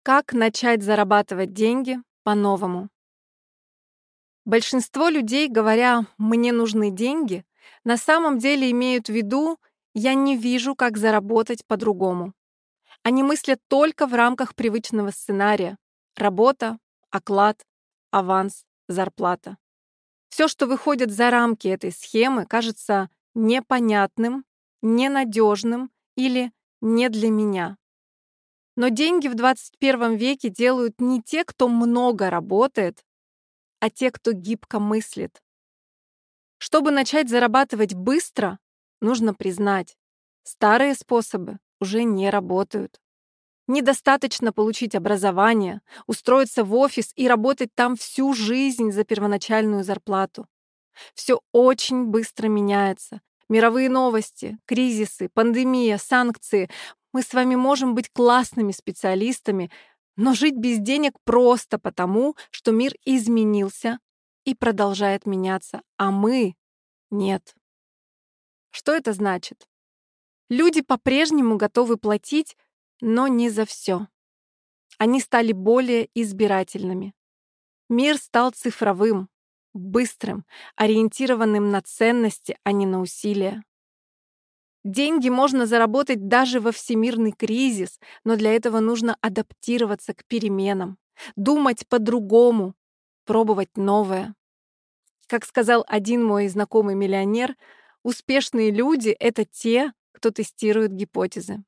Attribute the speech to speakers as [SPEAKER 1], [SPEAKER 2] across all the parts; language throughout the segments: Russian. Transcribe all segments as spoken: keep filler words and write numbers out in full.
[SPEAKER 1] Как начать зарабатывать деньги по-новому? Большинство людей, говоря «мне нужны деньги», на самом деле имеют в виду «я не вижу, как заработать по-другому». Они мыслят только в рамках привычного сценария: работа, оклад, аванс, зарплата. Все, что выходит за рамки этой схемы, кажется непонятным, ненадежным или «не для меня». Но деньги в двадцать первом веке делают не те, кто много работает, а те, кто гибко мыслит. Чтобы начать зарабатывать быстро, нужно признать: старые способы уже не работают. Недостаточно получить образование, устроиться в офис и работать там всю жизнь за первоначальную зарплату. Все очень быстро меняется. Мировые новости, кризисы, пандемия, санкции. Мы с вами можем быть классными специалистами, но жить без денег просто потому, что мир изменился и продолжает меняться, а мы — нет. Что это значит? Люди по-прежнему готовы платить, но не за все. Они стали более избирательными. Мир стал цифровым, быстрым, ориентированным на ценности, а не на усилия. Деньги можно заработать даже во всемирный кризис, но для этого нужно адаптироваться к переменам, думать по-другому, пробовать новое. Как сказал один мой знакомый миллионер, успешные люди — это те, кто тестирует гипотезы.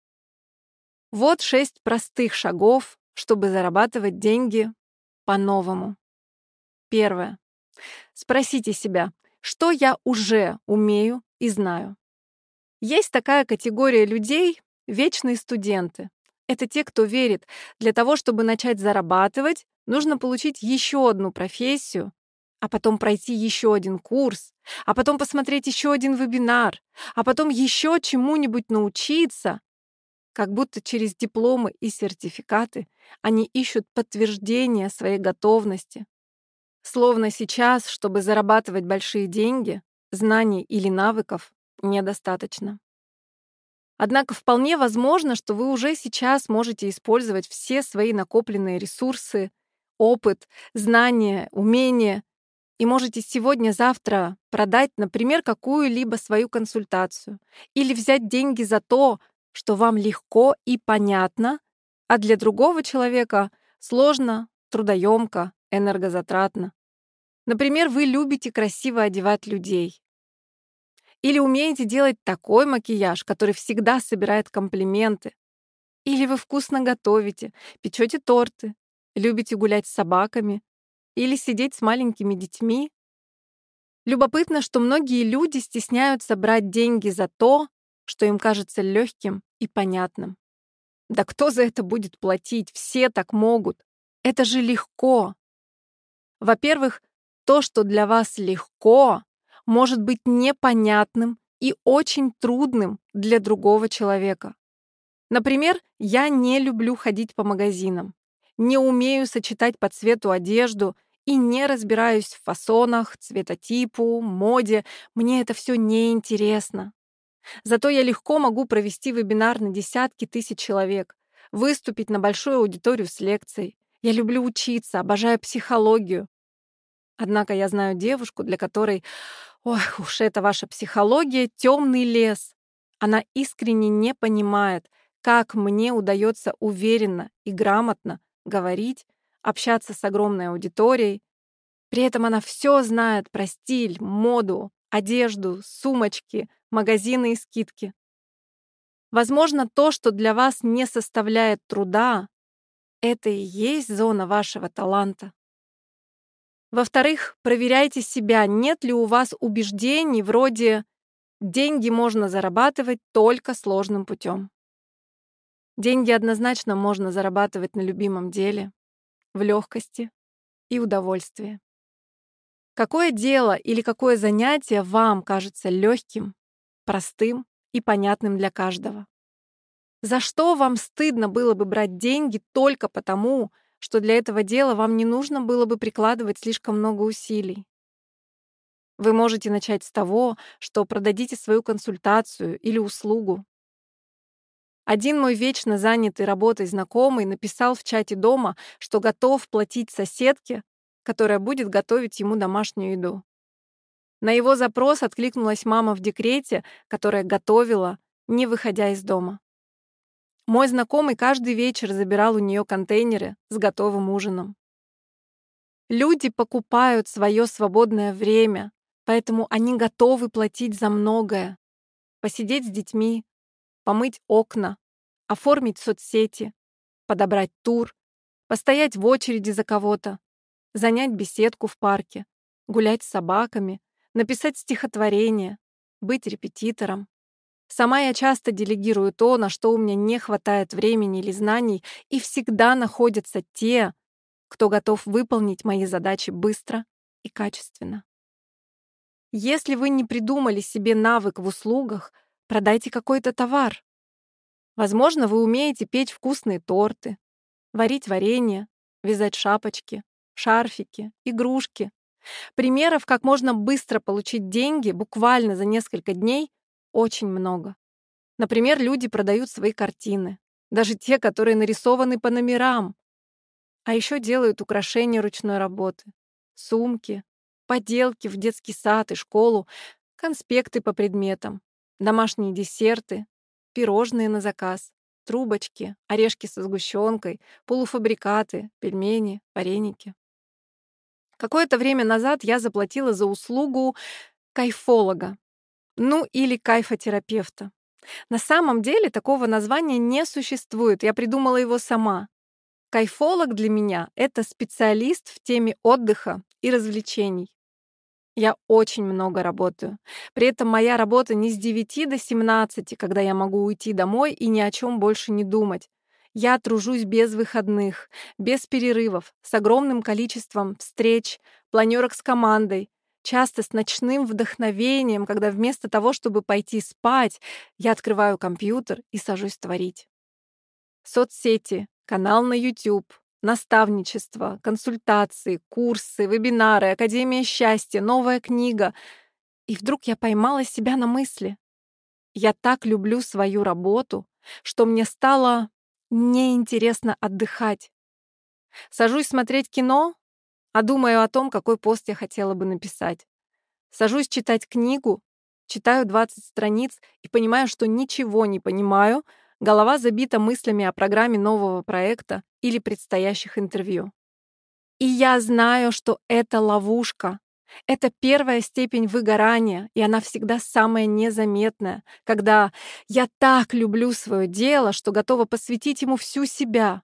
[SPEAKER 1] Вот шесть простых шагов, чтобы зарабатывать деньги по-новому. Первое. Спросите себя, что я уже умею и знаю. Есть такая категория людей — вечные студенты. Это те, кто верит, для того, чтобы начать зарабатывать, нужно получить еще одну профессию, а потом пройти еще один курс, а потом посмотреть еще один вебинар, а потом еще чему-нибудь научиться. Как будто через дипломы и сертификаты они ищут подтверждение своей готовности. Словно сейчас, чтобы зарабатывать большие деньги, знаний или навыков недостаточно. Однако вполне возможно, что вы уже сейчас можете использовать все свои накопленные ресурсы, опыт, знания, умения и можете сегодня-завтра продать, например, какую-либо свою консультацию или взять деньги за то, что вам легко и понятно, а для другого человека сложно, трудоемко, энергозатратно. Например, вы любите красиво одевать людей. Или умеете делать такой макияж, который всегда собирает комплименты. Или вы вкусно готовите, печете торты, любите гулять с собаками или сидеть с маленькими детьми. Любопытно, что многие люди стесняются брать деньги за то, что им кажется легким и понятным. Да кто за это будет платить? Все так могут. Это же легко. Во-первых, то, что для вас легко, может быть непонятным и очень трудным для другого человека. Например, я не люблю ходить по магазинам, не умею сочетать по цвету одежду и не разбираюсь в фасонах, цветотипу, моде. Мне это все неинтересно. Зато я легко могу провести вебинар на десятки тысяч человек, выступить на большую аудиторию с лекцией. Я люблю учиться, обожаю психологию. Однако я знаю девушку, для которой, ох уж эта ваша психология, темный лес. Она искренне не понимает, как мне удается уверенно и грамотно говорить, общаться с огромной аудиторией. При этом она все знает про стиль, моду, одежду, сумочки, магазины и скидки. Возможно, то, что для вас не составляет труда, это и есть зона вашего таланта. Во-вторых, проверяйте себя, нет ли у вас убеждений вроде «деньги можно зарабатывать только сложным путем». Деньги однозначно можно зарабатывать на любимом деле, в легкости и удовольствии. Какое дело или какое занятие вам кажется легким, простым и понятным для каждого? За что вам стыдно было бы брать деньги только потому, что для этого дела вам не нужно было бы прикладывать слишком много усилий? Вы можете начать с того, что продадите свою консультацию или услугу. Один мой вечно занятый работой знакомый написал в чате дома, что готов платить соседке, которая будет готовить ему домашнюю еду. На его запрос откликнулась мама в декрете, которая готовила, не выходя из дома. Мой знакомый каждый вечер забирал у нее контейнеры с готовым ужином. Люди покупают свое свободное время, поэтому они готовы платить за многое. Посидеть с детьми, помыть окна, оформить соцсети, подобрать тур, постоять в очереди за кого-то, занять беседку в парке, гулять с собаками, написать стихотворение, быть репетитором. Сама я часто делегирую то, на что у меня не хватает времени или знаний, и всегда находятся те, кто готов выполнить мои задачи быстро и качественно. Если вы не придумали себе навык в услугах, продайте какой-то товар. Возможно, вы умеете печь вкусные торты, варить варенье, вязать шапочки, шарфики, игрушки. Примеров, как можно быстро получить деньги буквально за несколько дней, очень много. Например, люди продают свои картины, даже те, которые нарисованы по номерам. А еще делают украшения ручной работы, сумки, поделки в детский сад и школу, конспекты по предметам, домашние десерты, пирожные на заказ, трубочки, орешки со сгущенкой, полуфабрикаты, пельмени, вареники. Какое-то время назад я заплатила за услугу кайфолога, ну или кайфотерапевта. На самом деле такого названия не существует, я придумала его сама. Кайфолог для меня — это специалист в теме отдыха и развлечений. Я очень много работаю. При этом моя работа не с девяти до семнадцати, когда я могу уйти домой и ни о чем больше не думать. Я тружусь без выходных, без перерывов, с огромным количеством встреч, планерок с командой, часто с ночным вдохновением, когда вместо того, чтобы пойти спать, я открываю компьютер и сажусь творить. Соцсети, канал на YouTube, наставничество, консультации, курсы, вебинары, Академия счастья, новая книга. И вдруг я поймала себя на мысли. Я так люблю свою работу, что мне стало неинтересно отдыхать. Сажусь смотреть кино, а думаю о том, какой пост я хотела бы написать. Сажусь читать книгу, читаю двадцать страниц и понимаю, что ничего не понимаю, голова забита мыслями о программе нового проекта или предстоящих интервью. И я знаю, что это ловушка. Это первая степень выгорания, и она всегда самая незаметная, когда я так люблю свое дело, что готова посвятить ему всю себя.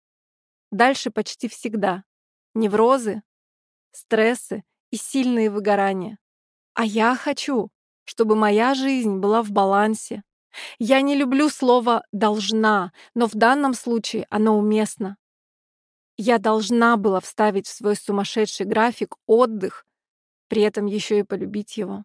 [SPEAKER 1] Дальше почти всегда неврозы, стрессы и сильные выгорания. А я хочу, чтобы моя жизнь была в балансе. Я не люблю слово «должна», но в данном случае оно уместно. Я должна была вставить в свой сумасшедший график отдых, при этом еще и полюбить его.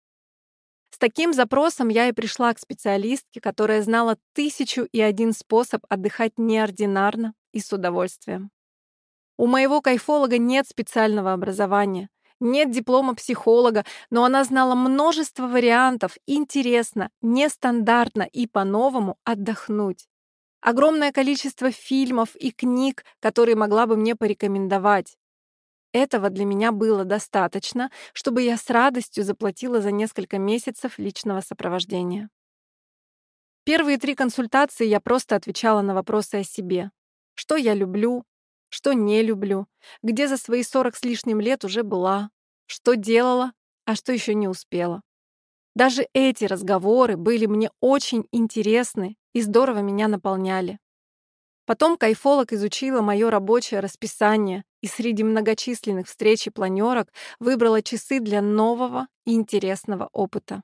[SPEAKER 1] С таким запросом я и пришла к специалистке, которая знала тысячу и один способ отдыхать неординарно и с удовольствием. У моего кайфолога нет специального образования, нет диплома психолога, но она знала множество вариантов интересно, нестандартно и по-новому отдохнуть. Огромное количество фильмов и книг, которые могла бы мне порекомендовать. Этого для меня было достаточно, чтобы я с радостью заплатила за несколько месяцев личного сопровождения. Первые три консультации я просто отвечала на вопросы о себе. Что я люблю, что не люблю, где за свои сорок с лишним лет уже была, что делала, а что еще не успела. Даже эти разговоры были мне очень интересны и здорово меня наполняли. Потом кайфолог изучила мое рабочее расписание и среди многочисленных встреч и планерок выбрала часы для нового и интересного опыта.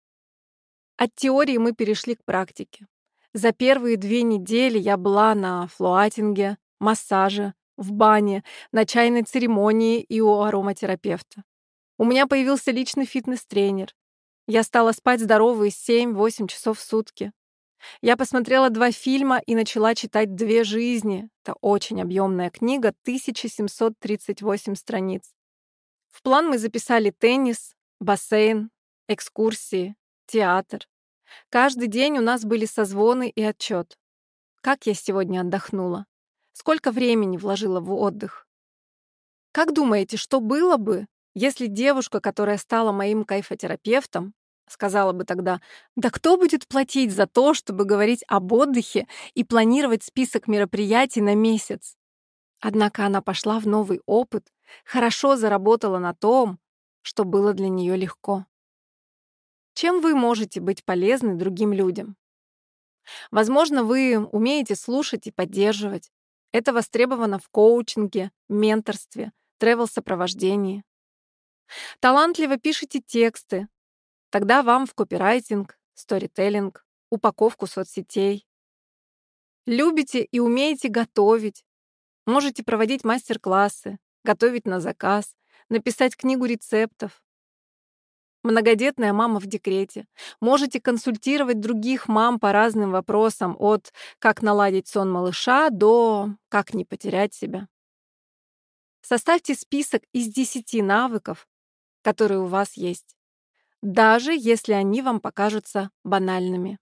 [SPEAKER 1] От теории мы перешли к практике. За первые две недели я была на флуатинге, массаже, в бане, на чайной церемонии и у ароматерапевта. У меня появился личный фитнес-тренер. Я стала спать здоровые семь-восемь часов в сутки. Я посмотрела два фильма и начала читать «Две жизни». Это очень объемная книга, тысяча семьсот тридцать восемь страниц. В план мы записали теннис, бассейн, экскурсии, театр. Каждый день у нас были созвоны и отчет. Как я сегодня отдохнула? Сколько времени вложила в отдых? Как думаете, что было бы, если девушка, которая стала моим кайфотерапевтом, сказала бы тогда: «Да кто будет платить за то, чтобы говорить об отдыхе и планировать список мероприятий на месяц?» Однако она пошла в новый опыт, хорошо заработала на том, что было для нее легко. Чем вы можете быть полезны другим людям? Возможно, вы умеете слушать и поддерживать. Это востребовано в коучинге, менторстве, тревел-сопровождении. Талантливо пишите тексты, тогда вам в копирайтинг, сторителлинг, упаковку соцсетей. Любите и умеете готовить. Можете проводить мастер-классы, готовить на заказ, написать книгу рецептов. Многодетная мама в декрете. Можете консультировать других мам по разным вопросам, от «как наладить сон малыша» до «как не потерять себя». Составьте список из десяти навыков, которые у вас есть, даже если они вам покажутся банальными.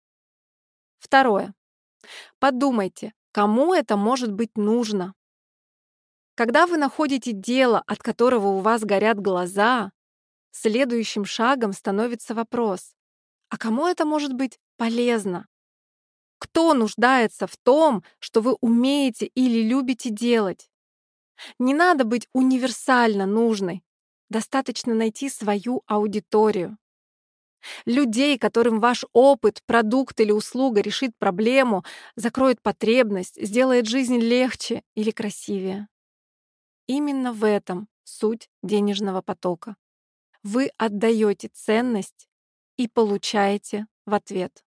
[SPEAKER 1] Второе. Подумайте, кому это может быть нужно. Когда вы находите дело, от которого у вас горят глаза, следующим шагом становится вопрос: а кому это может быть полезно? Кто нуждается в том, что вы умеете или любите делать? Не надо быть универсально нужной. Достаточно найти свою аудиторию. Людей, которым ваш опыт, продукт или услуга решит проблему, закроет потребность, сделает жизнь легче или красивее. Именно в этом суть денежного потока. Вы отдаете ценность и получаете в ответ.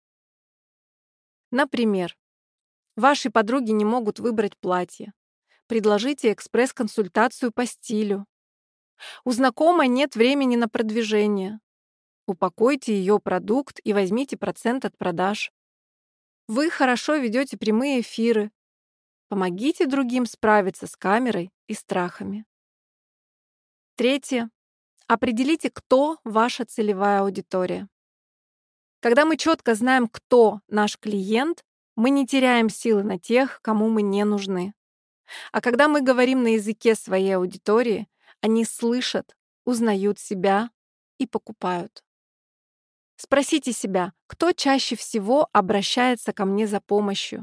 [SPEAKER 1] Например, ваши подруги не могут выбрать платье. Предложите экспресс-консультацию по стилю. У знакомой нет времени на продвижение. Упакуйте ее продукт и возьмите процент от продаж. Вы хорошо ведете прямые эфиры. Помогите другим справиться с камерой и страхами. Третье. Определите, кто ваша целевая аудитория. Когда мы четко знаем, кто наш клиент, мы не теряем силы на тех, кому мы не нужны. А когда мы говорим на языке своей аудитории, они слышат, узнают себя и покупают. Спросите себя, кто чаще всего обращается ко мне за помощью?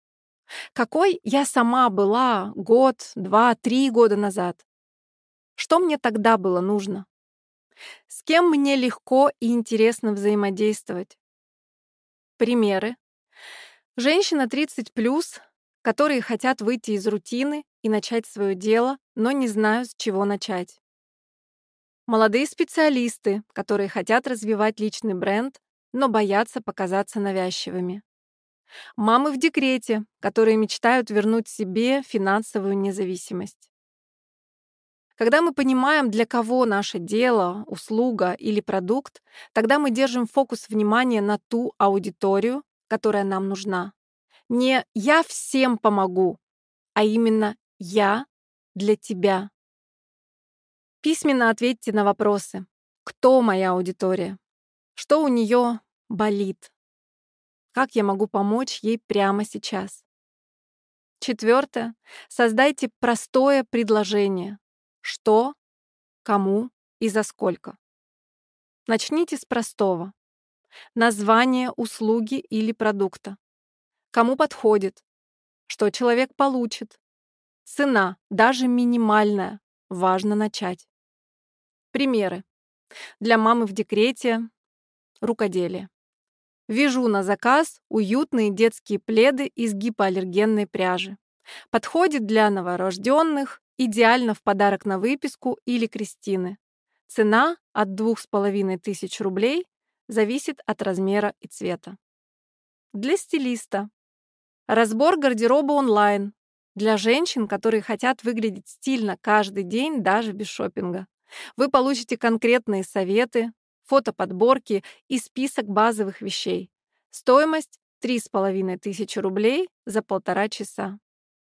[SPEAKER 1] Какой я сама была год, два, три года назад? Что мне тогда было нужно? С кем мне легко и интересно взаимодействовать? Примеры. Женщина тридцать плюс, которые хотят выйти из рутины и начать свое дело, но не знают, с чего начать. Молодые специалисты, которые хотят развивать личный бренд, но боятся показаться навязчивыми. Мамы в декрете, которые мечтают вернуть себе финансовую независимость. Когда мы понимаем, для кого наше дело, услуга или продукт, тогда мы держим фокус внимания на ту аудиторию, которая нам нужна. Не «я всем помогу», а именно «я для тебя». Письменно ответьте на вопросы. Кто моя аудитория? Что у нее болит? Как я могу помочь ей прямо сейчас? Четвертое. Создайте простое предложение. Что, кому и за сколько. Начните с простого. Название услуги или продукта. Кому подходит? Что человек получит? Цена, даже минимальная. Важно начать. Примеры. Для мамы в декрете — рукоделие. Вяжу на заказ уютные детские пледы из гипоаллергенной пряжи. Подходит для новорожденных, идеально в подарок на выписку или крестины. Цена от двух с половиной тысяч рублей, зависит от размера и цвета. Для стилиста. Разбор гардероба онлайн. Для женщин, которые хотят выглядеть стильно каждый день, даже без шопинга. Вы получите конкретные советы, фотоподборки и список базовых вещей. Стоимость три с половиной тысячи рублей за полтора часа.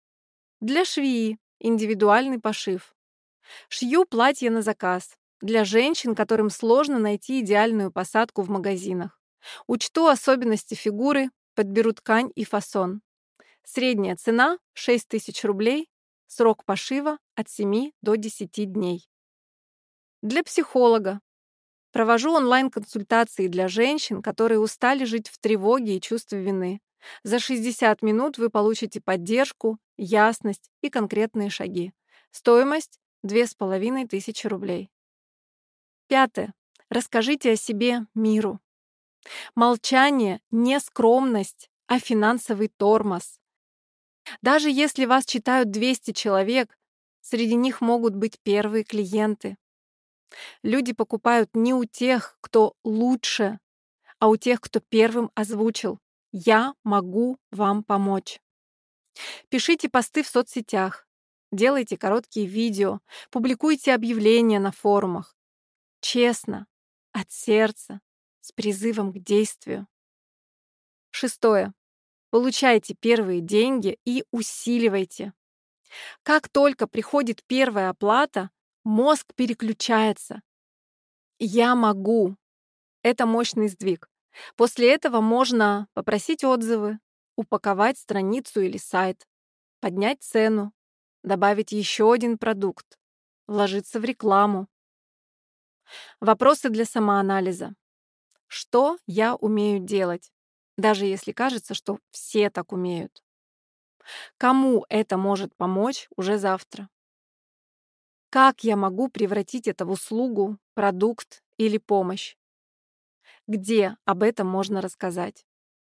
[SPEAKER 1] Для швеи. Индивидуальный пошив. Шью платье на заказ. Для женщин, которым сложно найти идеальную посадку в магазинах. Учту особенности фигуры, подберу ткань и фасон. Средняя цена — шесть тысяч рублей, срок пошива от семи до десяти дней. Для психолога. Провожу онлайн-консультации для женщин, которые устали жить в тревоге и чувстве вины. За шестьдесят минут вы получите поддержку, ясность и конкретные шаги. Стоимость — две с половиной тысячи рублей. Пятое. Расскажите о себе миру. Молчание — не скромность, а финансовый тормоз. Даже если вас читают двести человек, среди них могут быть первые клиенты. Люди покупают не у тех, кто лучше, а у тех, кто первым озвучил: «Я могу вам помочь». Пишите посты в соцсетях, делайте короткие видео, публикуйте объявления на форумах. Честно, от сердца, с призывом к действию. Шестое. Получайте первые деньги и усиливайте. Как только приходит первая оплата, мозг переключается. «Я могу». Это мощный сдвиг. После этого можно попросить отзывы, упаковать страницу или сайт, поднять цену, добавить еще один продукт, вложиться в рекламу. Вопросы для самоанализа. Что я умею делать, даже если кажется, что все так умеют? Кому это может помочь уже завтра? Как я могу превратить это в услугу, продукт или помощь? Где об этом можно рассказать?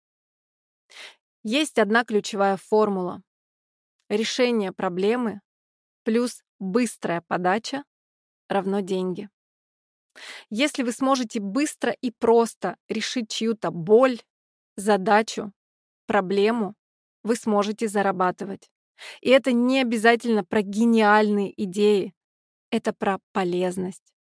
[SPEAKER 1] Есть одна ключевая формула. Решение проблемы плюс быстрая подача равно деньги. Если вы сможете быстро и просто решить чью-то боль, задачу, проблему, вы сможете зарабатывать. И это не обязательно про гениальные идеи, это про полезность.